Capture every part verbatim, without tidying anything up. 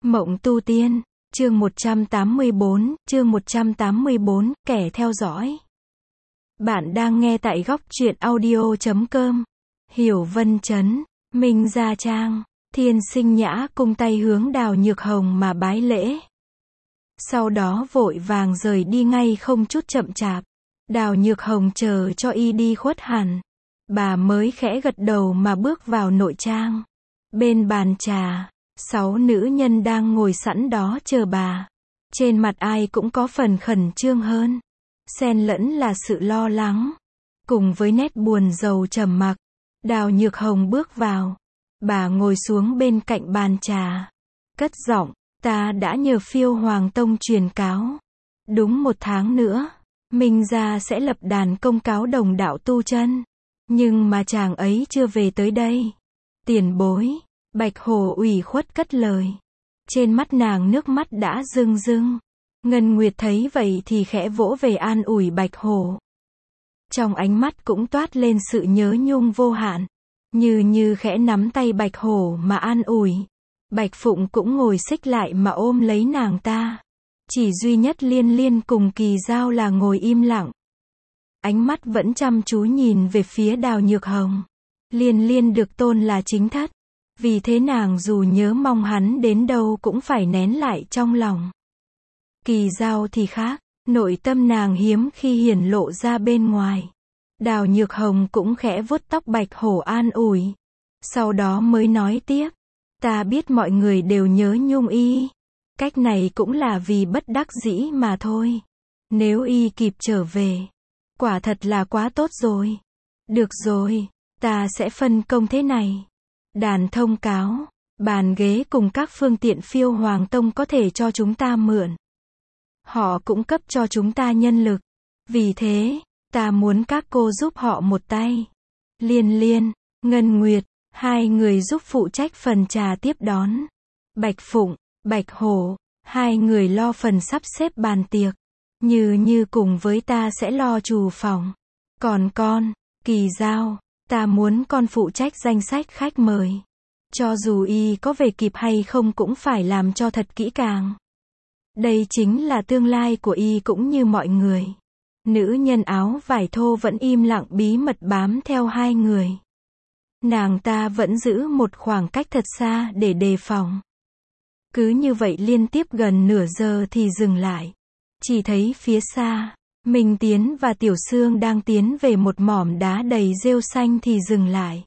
Mộng tu tiên, chương một trăm tám mươi bốn, chương một trăm tám mươi bốn, kẻ theo dõi. Bạn đang nghe tại góc truyện audio chấm com. Hiểu Vân Chấn, Minh Gia Trang, Thiên Sinh Nhã cung tay hướng Đào Nhược Hồng mà bái lễ. Sau đó vội vàng rời đi ngay không chút chậm chạp. Đào Nhược Hồng chờ cho y đi khuất hẳn. Bà mới khẽ gật đầu mà bước vào nội trang. Bên bàn trà, sáu nữ nhân đang ngồi sẵn đó chờ bà. Trên mặt ai cũng có phần khẩn trương hơn. Xen lẫn là sự lo lắng. Cùng với nét buồn rầu trầm mặc. Đào Nhược Hồng bước vào. Bà ngồi xuống bên cạnh bàn trà. Cất giọng, ta đã nhờ Phiêu Hoàng Tông truyền cáo. Đúng một tháng nữa, Minh Gia sẽ lập đàn công cáo đồng đạo tu chân. Nhưng mà chàng ấy chưa về tới đây. Tiền bối, Bạch Hổ ủy khuất cất lời. Trên mắt nàng nước mắt đã rưng rưng. Ngân Nguyệt thấy vậy thì khẽ vỗ về an ủi Bạch Hổ. Trong ánh mắt cũng toát lên sự nhớ nhung vô hạn. Như như khẽ nắm tay Bạch Hổ mà an ủi. Bạch Phụng cũng ngồi xích lại mà ôm lấy nàng ta. Chỉ duy nhất Liên Liên cùng Kỳ Giao là ngồi im lặng. Ánh mắt vẫn chăm chú nhìn về phía Đào Nhược Hồng. Liên Liên được tôn là chính thất. Vì thế nàng dù nhớ mong hắn đến đâu cũng phải nén lại trong lòng. Kỳ Giao thì khác, nội tâm nàng hiếm khi hiển lộ ra bên ngoài. Đào Nhược Hồng cũng khẽ vuốt tóc Bạch Hổ an ủi. Sau đó mới nói tiếp. Ta biết mọi người đều nhớ nhung y. Cách này cũng là vì bất đắc dĩ mà thôi. Nếu y kịp trở về, quả thật là quá tốt rồi. Được rồi, ta sẽ phân công thế này. Đàn thông cáo, bàn ghế cùng các phương tiện Phiêu Hoàng Tông có thể cho chúng ta mượn. Họ cũng cấp cho chúng ta nhân lực. Vì thế, ta muốn các cô giúp họ một tay. Liên Liên, Ngân Nguyệt, hai người giúp phụ trách phần trà tiếp đón. Bạch Phụng, Bạch Hổ, hai người lo phần sắp xếp bàn tiệc. Như như cùng với ta sẽ lo trù phòng. Còn con, Kỳ Giao, ta muốn con phụ trách danh sách khách mời. Cho dù y có về kịp hay không cũng phải làm cho thật kỹ càng. Đây chính là tương lai của y cũng như mọi người. Nữ nhân áo vải thô vẫn im lặng bí mật bám theo hai người. Nàng ta vẫn giữ một khoảng cách thật xa để đề phòng. Cứ như vậy liên tiếp gần nửa giờ thì dừng lại. Chỉ thấy phía xa, Minh Tiến và Tiểu Sương đang tiến về một mỏm đá đầy rêu xanh thì dừng lại.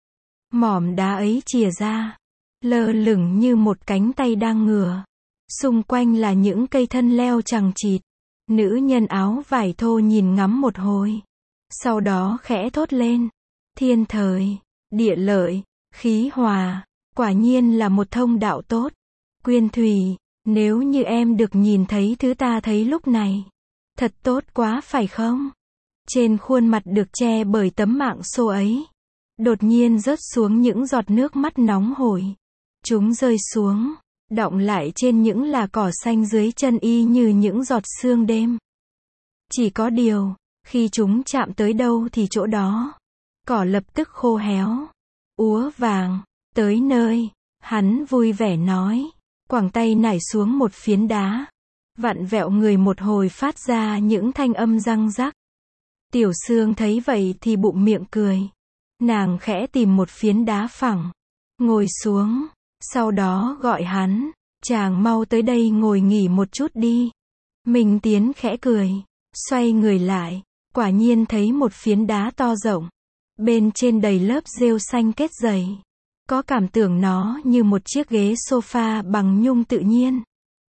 Mỏm đá ấy chìa ra, lơ lửng như một cánh tay đang ngửa. Xung quanh là những cây thân leo chằng chịt. Nữ nhân áo vải thô nhìn ngắm một hồi. Sau đó khẽ thốt lên. Thiên thời, địa lợi, khí hòa, quả nhiên là một thông đạo tốt. Quyên Thủy, nếu như em được nhìn thấy thứ ta thấy lúc này. Thật tốt quá phải không? Trên khuôn mặt được che bởi tấm mạng xô ấy. Đột nhiên rớt xuống những giọt nước mắt nóng hổi. Chúng rơi xuống, đọng lại trên những là cỏ xanh dưới chân y như những giọt sương đêm. Chỉ có điều, khi chúng chạm tới đâu thì chỗ đó, cỏ lập tức khô héo, úa vàng. Tới nơi, hắn vui vẻ nói, quẳng tay nảy xuống một phiến đá. Vặn vẹo người một hồi phát ra những thanh âm răng rắc. Tiểu Sương thấy vậy thì bụng miệng cười. Nàng khẽ tìm một phiến đá phẳng, ngồi xuống, sau đó gọi hắn, chàng mau tới đây ngồi nghỉ một chút đi. Minh Tiến khẽ cười, xoay người lại, quả nhiên thấy một phiến đá to rộng. Bên trên đầy lớp rêu xanh kết dày. Có cảm tưởng nó như một chiếc ghế sofa bằng nhung tự nhiên.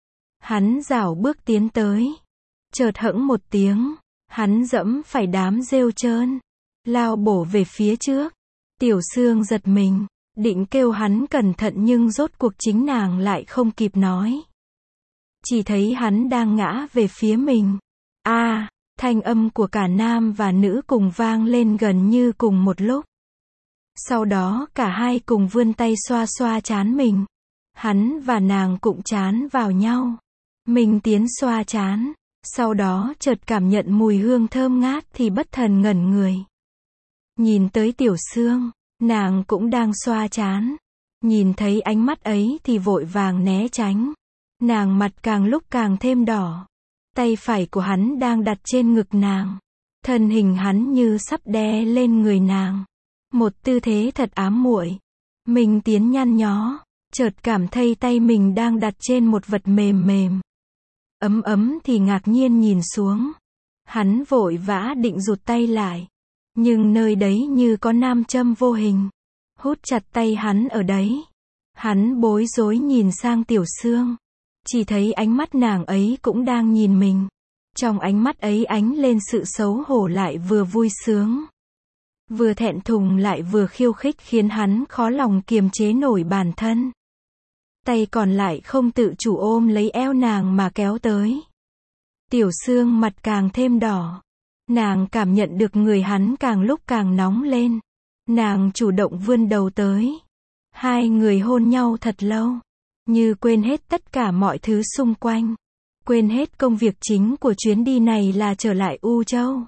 Hắn rảo bước tiến tới. Chợt hững một tiếng, hắn dẫm phải đám rêu trơn, lao bổ về phía trước. Tiểu Sương giật mình, định kêu hắn cẩn thận nhưng rốt cuộc chính nàng lại không kịp nói. Chỉ thấy hắn đang ngã về phía mình. A, à, thanh âm của cả nam và nữ cùng vang lên gần như cùng một lúc. Sau đó cả hai cùng vươn tay xoa xoa trán mình. Hắn và nàng cũng trán vào nhau. Minh Tiến xoa trán, sau đó chợt cảm nhận mùi hương thơm ngát thì bất thần ngẩn người. Nhìn tới Tiểu Sương, nàng cũng đang xoa trán. Nhìn thấy ánh mắt ấy thì vội vàng né tránh. Nàng mặt càng lúc càng thêm đỏ. Tay phải của hắn đang đặt trên ngực nàng. Thân hình hắn như sắp đè lên người nàng. Một tư thế thật ám muội. Minh Tiến nhăn nhó, chợt cảm thấy tay mình đang đặt trên một vật mềm mềm. Ấm ấm thì ngạc nhiên nhìn xuống. Hắn vội vã định rụt tay lại. Nhưng nơi đấy như có nam châm vô hình. Hút chặt tay hắn ở đấy. Hắn bối rối nhìn sang Tiểu Sương. Chỉ thấy ánh mắt nàng ấy cũng đang nhìn mình. Trong ánh mắt ấy ánh lên sự xấu hổ lại vừa vui sướng. Vừa thẹn thùng lại vừa khiêu khích khiến hắn khó lòng kiềm chế nổi bản thân. Tay còn lại không tự chủ ôm lấy eo nàng mà kéo tới. Tiểu Sương mặt càng thêm đỏ. Nàng cảm nhận được người hắn càng lúc càng nóng lên. Nàng chủ động vươn đầu tới. Hai người hôn nhau thật lâu. Như quên hết tất cả mọi thứ xung quanh. Quên hết công việc chính của chuyến đi này là trở lại U Châu.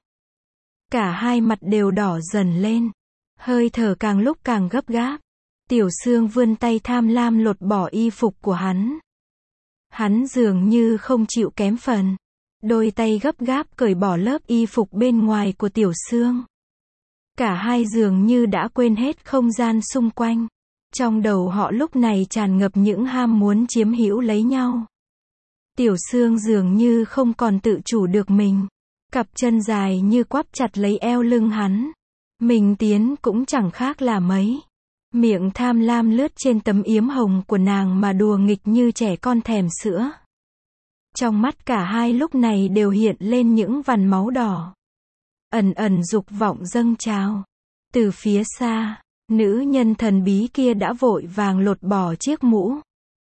Cả hai mặt đều đỏ dần lên. Hơi thở càng lúc càng gấp gáp. Tiểu Sương vươn tay tham lam lột bỏ y phục của hắn. Hắn dường như không chịu kém phần. Đôi tay gấp gáp cởi bỏ lớp y phục bên ngoài của Tiểu Sương. Cả hai dường như đã quên hết không gian xung quanh. Trong đầu họ lúc này tràn ngập những ham muốn chiếm hữu lấy nhau. Tiểu Sương dường như không còn tự chủ được mình. Cặp chân dài như quắp chặt lấy eo lưng hắn. Minh Tiến cũng chẳng khác là mấy. Miệng tham lam lướt trên tấm yếm hồng của nàng mà đùa nghịch như trẻ con thèm sữa. Trong mắt cả hai lúc này đều hiện lên những vằn máu đỏ. Ẩn ẩn dục vọng dâng trào. Từ phía xa, nữ nhân thần bí kia đã vội vàng lột bỏ chiếc mũ.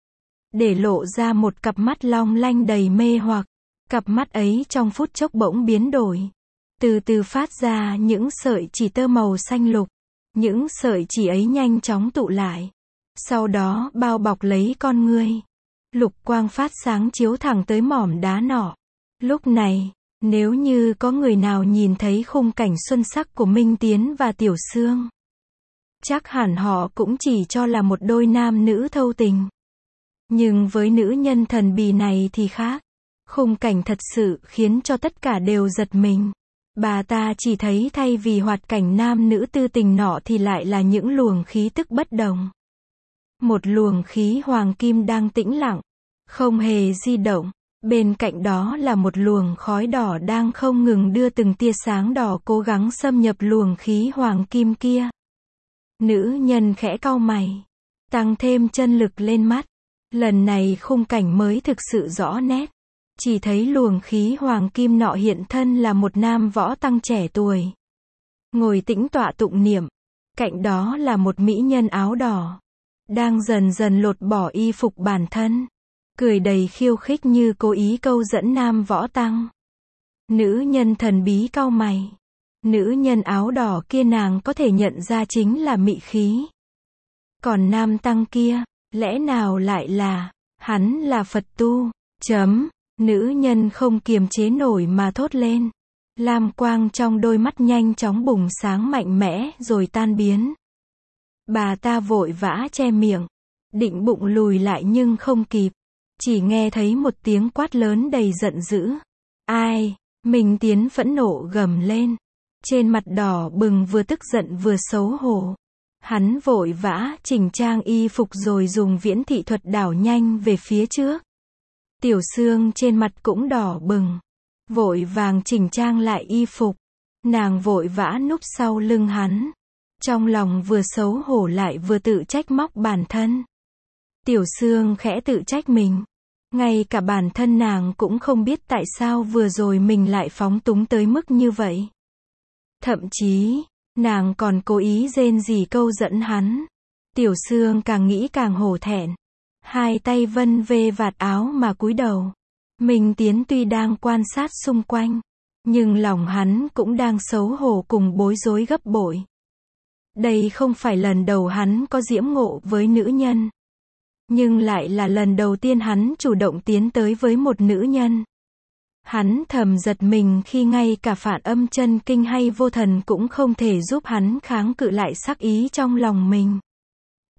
Để lộ ra một cặp mắt long lanh đầy mê hoặc. Cặp mắt ấy trong phút chốc bỗng biến đổi. Từ từ phát ra những sợi chỉ tơ màu xanh lục. Những sợi chỉ ấy nhanh chóng tụ lại. Sau đó bao bọc lấy con ngươi. Lục quang phát sáng chiếu thẳng tới mỏm đá nọ. Lúc này, nếu như có người nào nhìn thấy khung cảnh xuân sắc của Minh Tiến và Tiểu Sương, chắc hẳn họ cũng chỉ cho là một đôi nam nữ thâu tình. Nhưng với nữ nhân thần bí này thì khác. Khung cảnh thật sự khiến cho tất cả đều giật mình. Bà ta chỉ thấy thay vì hoạt cảnh nam nữ tư tình nọ thì lại là những luồng khí tức bất đồng. Một luồng khí hoàng kim đang tĩnh lặng, không hề di động. Bên cạnh đó là một luồng khói đỏ đang không ngừng đưa từng tia sáng đỏ cố gắng xâm nhập luồng khí hoàng kim kia. Nữ nhân khẽ cau mày, tăng thêm chân lực lên mắt. Lần này khung cảnh mới thực sự rõ nét. Chỉ thấy luồng khí hoàng kim nọ hiện thân là một nam võ tăng trẻ tuổi. Ngồi tĩnh tọa tụng niệm. Cạnh đó là một mỹ nhân áo đỏ. Đang dần dần lột bỏ y phục bản thân. Cười đầy khiêu khích như cố ý câu dẫn nam võ tăng. Nữ nhân thần bí cau mày. Nữ nhân áo đỏ kia nàng có thể nhận ra chính là mị khí. Còn nam tăng kia, lẽ nào lại là, hắn là Phật tu, chấm. Nữ nhân không kiềm chế nổi mà thốt lên. Lam quang trong đôi mắt nhanh chóng bùng sáng mạnh mẽ rồi tan biến. Bà ta vội vã che miệng, định bụng lùi lại nhưng không kịp. Chỉ nghe thấy một tiếng quát lớn đầy giận dữ. Ai? Minh Tiến phẫn nộ gầm lên. Trên mặt đỏ bừng vừa tức giận vừa xấu hổ. Hắn vội vã chỉnh trang y phục rồi dùng viễn thị thuật đảo nhanh về phía trước. Tiểu Sương trên mặt cũng đỏ bừng. Vội vàng chỉnh trang lại y phục. Nàng vội vã núp sau lưng hắn. Trong lòng vừa xấu hổ lại vừa tự trách móc bản thân. Tiểu Sương khẽ tự trách mình. Ngay cả bản thân nàng cũng không biết tại sao vừa rồi mình lại phóng túng tới mức như vậy. Thậm chí, nàng còn cố ý rên rỉ câu dẫn hắn. Tiểu Sương càng nghĩ càng hổ thẹn. Hai tay vân vê vạt áo mà cúi đầu. Minh Tiến tuy đang quan sát xung quanh, nhưng lòng hắn cũng đang xấu hổ cùng bối rối gấp bội. Đây không phải lần đầu hắn có diễm ngộ với nữ nhân. Nhưng lại là lần đầu tiên hắn chủ động tiến tới với một nữ nhân. Hắn thầm giật mình khi ngay cả Phản Âm Chân Kinh hay Vô Thần cũng không thể giúp hắn kháng cự lại sắc ý trong lòng mình.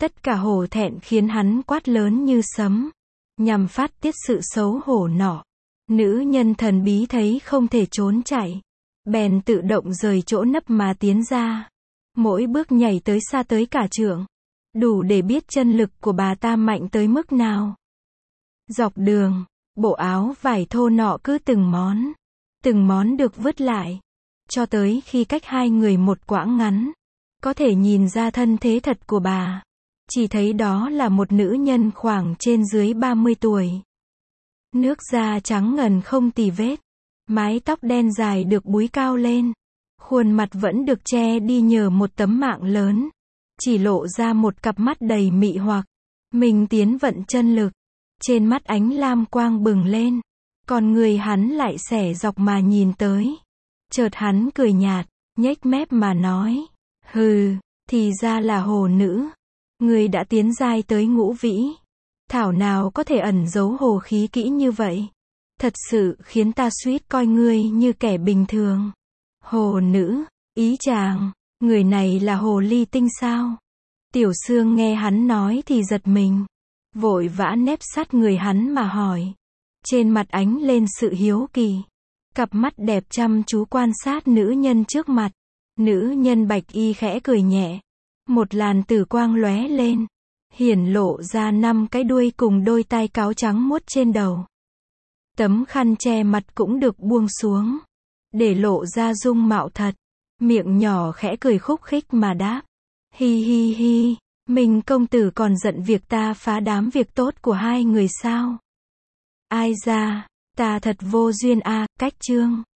Tất cả hổ thẹn khiến hắn quát lớn như sấm, nhằm phát tiết sự xấu hổ nọ. Nữ nhân thần bí thấy không thể trốn chạy, bèn tự động rời chỗ nấp mà tiến ra. Mỗi bước nhảy tới xa tới cả trượng, đủ để biết chân lực của bà ta mạnh tới mức nào. Dọc đường, bộ áo vải thô nọ cứ từng món, từng món được vứt lại, cho tới khi cách hai người một quãng ngắn, có thể nhìn ra thân thế thật của bà. Chỉ thấy đó là một nữ nhân khoảng trên dưới ba mươi tuổi. Nước da trắng ngần không tì vết, mái tóc đen dài được búi cao lên, khuôn mặt vẫn được che đi nhờ một tấm mạng lớn, chỉ lộ ra một cặp mắt đầy mị hoặc. Mình tiến vận chân lực, trên mắt ánh lam quang bừng lên, còn người hắn lại xẻ dọc mà nhìn tới. Chợt hắn cười nhạt, nhếch mép mà nói, hừ, thì ra là hồ nữ. Người đã tiến giai tới ngũ vĩ, thảo nào có thể ẩn giấu hồ khí kỹ như vậy. Thật sự khiến ta suýt coi ngươi như kẻ bình thường. Hồ nữ, ý chàng, người này là hồ ly tinh sao? Tiểu Sương nghe hắn nói thì giật mình, vội vã nép sát người hắn mà hỏi. Trên mặt ánh lên sự hiếu kỳ, cặp mắt đẹp chăm chú quan sát nữ nhân trước mặt. Nữ nhân bạch y khẽ cười nhẹ, một làn tử quang lóe lên, hiển lộ ra năm cái đuôi cùng đôi tai cáo trắng muốt trên đầu. Tấm khăn che mặt cũng được buông xuống, để lộ ra dung mạo thật. Miệng nhỏ khẽ cười khúc khích mà đáp, hi hi hi, mình công tử còn giận việc ta phá đám việc tốt của hai người sao? Ai ra, ta thật vô duyên a. Cách chương